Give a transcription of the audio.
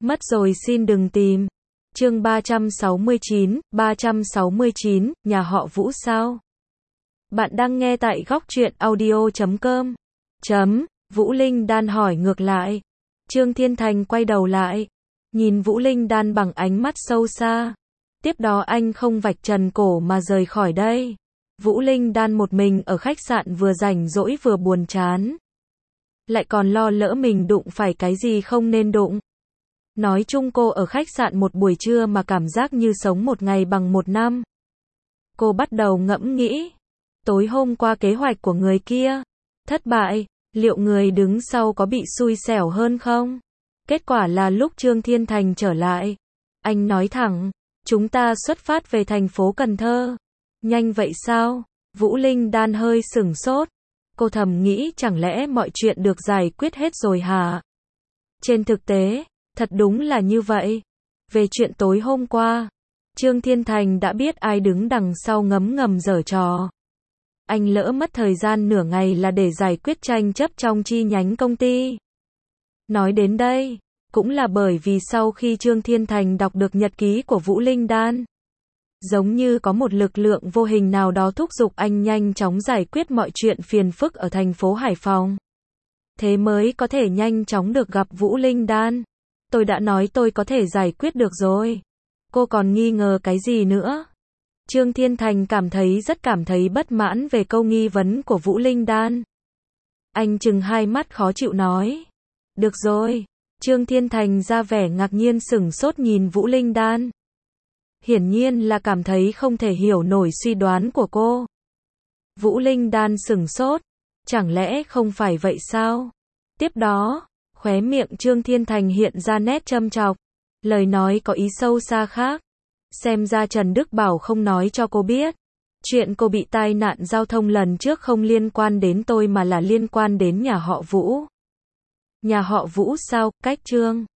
Mất rồi xin đừng tìm. Chương 369, nhà họ Vũ sao? Bạn đang nghe tại góc truyện audio.com. Vũ Linh Đan hỏi ngược lại. Trương Thiên Thành quay đầu lại, nhìn Vũ Linh Đan bằng ánh mắt sâu xa. Tiếp đó anh không vạch trần cổ mà rời khỏi đây. Vũ Linh Đan một mình ở khách sạn vừa rảnh rỗi vừa buồn chán. Lại còn lo lỡ mình đụng phải cái gì không nên đụng. Nói chung cô ở khách sạn một buổi trưa mà cảm giác như sống một ngày bằng một năm. Cô bắt đầu ngẫm nghĩ. Tối hôm qua kế hoạch của người kia thất bại, liệu người đứng sau có bị xui xẻo hơn không? Kết quả là lúc Trương Thiên Thành trở lại, anh nói thẳng, chúng ta xuất phát về thành phố Cần Thơ. Nhanh vậy sao? Vũ Linh Đan hơi sửng sốt. Cô thầm nghĩ chẳng lẽ mọi chuyện được giải quyết hết rồi hả? Trên thực tế, thật đúng là như vậy. Về chuyện tối hôm qua, Trương Thiên Thành đã biết ai đứng đằng sau ngấm ngầm giở trò. Anh lỡ mất thời gian nửa ngày là để giải quyết tranh chấp trong chi nhánh công ty. Nói đến đây, cũng là bởi vì sau khi Trương Thiên Thành đọc được nhật ký của Vũ Linh Đan, giống như có một lực lượng vô hình nào đó thúc giục anh nhanh chóng giải quyết mọi chuyện phiền phức ở thành phố Hải Phòng. Thế mới có thể nhanh chóng được gặp Vũ Linh Đan. Tôi đã nói tôi có thể giải quyết được rồi. Cô còn nghi ngờ cái gì nữa? Trương Thiên Thành cảm thấy bất mãn về câu nghi vấn của Vũ Linh Đan. Anh trừng hai mắt khó chịu nói. Được rồi. Trương Thiên Thành ra vẻ ngạc nhiên sửng sốt nhìn Vũ Linh Đan. Hiển nhiên là cảm thấy không thể hiểu nổi suy đoán của cô. Vũ Linh Đan sửng sốt. Chẳng lẽ không phải vậy sao? Tiếp đó, khóe miệng Trương Thiên Thành hiện ra nét châm chọc. Lời nói có ý sâu xa khác. Xem ra Trần Đức Bảo không nói cho cô biết. Chuyện cô bị tai nạn giao thông lần trước không liên quan đến tôi mà là liên quan đến nhà họ Vũ. Nhà họ Vũ sao? Cách Trương